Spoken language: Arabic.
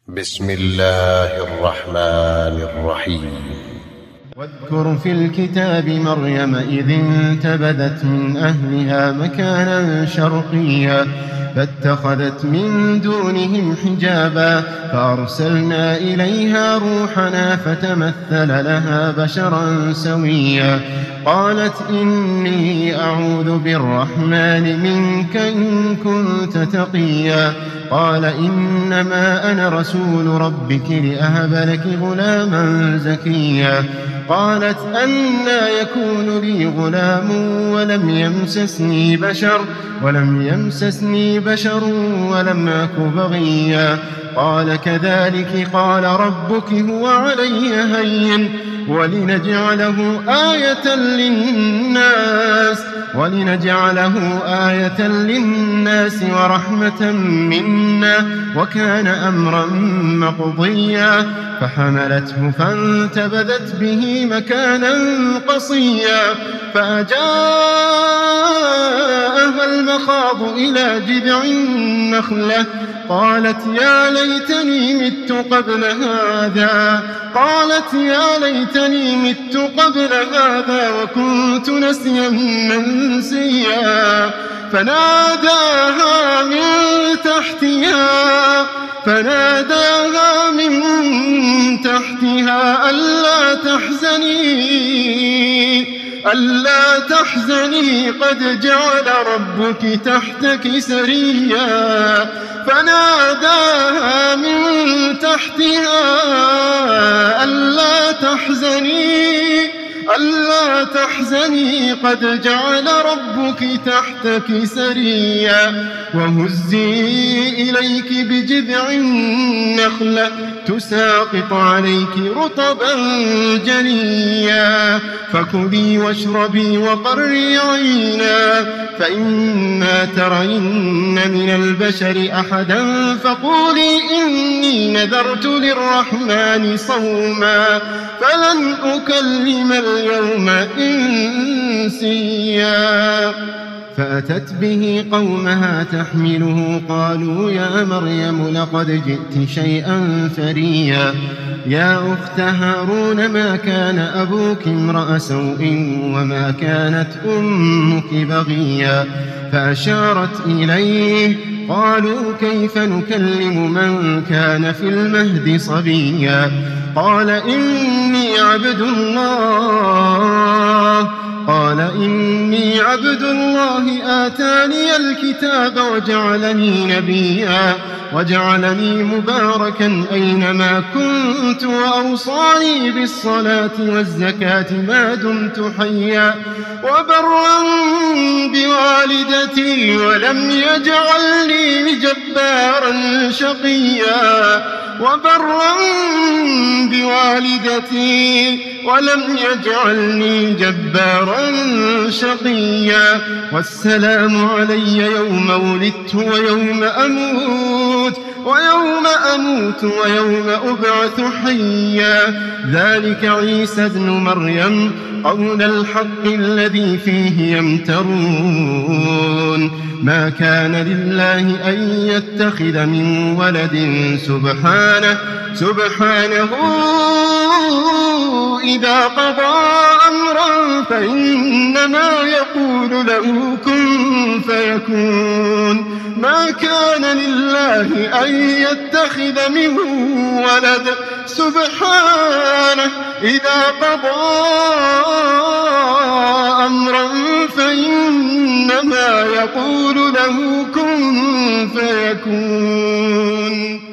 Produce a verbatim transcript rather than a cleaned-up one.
بسم الله الرحمن الرحيم. واذكر في الكتاب مريم إذ انتبذت من أهلها مكانا شرقيا فاتخذت من دونهم حجابا فأرسلنا إليها روحنا فتمثل لها بشرا سويا قالت إني أعوذ بالرحمن منك إن كنت تقيا قال إنما أنا رسول ربك لأهب لك غلاما زكيا قالت أنى يكون لي غلام ولم يمسسني بشر ولم يمسسني بشر ولم أك بغيا قال كذلك قال ربك هو علي هين ولنجعله آية للناس ولنجعله آية للناس ورحمة منا وكان أمرا مقضيا فحملته فانتبذت به مكانا قصيا فأجاءها المخاض إلى جذع النخلة قالت يا ليتني مت قبل هذا قالت يا ليتني مت قبل هذا وكنت نسيا منسيا فناداها من تحتها فناداها من تحتها ألا تحزني ألا تحزني قد جعل ربك تحتك سريا فناداها من تحتها ألا تحزني ألا تحزني قد جعل ربك تحتك سريا وهزي إليك بجذع النخلة تساقط عليك رطبا جنيا فكلي واشربي وقري عينا فإما ترين من البشر أحدا فقولي إني نذرت للرحمن صوما فلن أكلم اليوم إنسيا فأتت به قومها تحمله قالوا يا مريم لقد جئت شيئا فريا يا أخت هارون ما كان أبوك امرأ سوء وما كانت أمك بغيا فأشارت إليه قالوا كيف نكلم من كان في المهد صبيا قال إني عبد الله قال إني عبد الله آتاني الكتاب وجعلني نبيا وجعلني مباركا أينما كنت وأوصاني بالصلاة والزكاة ما دمت حيا وبرا بوالدتي ولم يجعلني جبارا شقيا وبرا بوالدتي ولم يجعلني جبارا شقيا والسلام علي يوم ولدت ويوم أموت ويوم أموت ويوم أبعث حيا ذلك عيسى ابن مريم قول الحق الذي فيه يمترون ما كان لله أن يتخذ من ولد سبحانه سبحانه إذا قضى أمرا فإنما يقول له كن فيكون ما كان لله أن يتخذ من ولد سبحانه إذا قضى أمرا فإنما يقول له كن فيكون.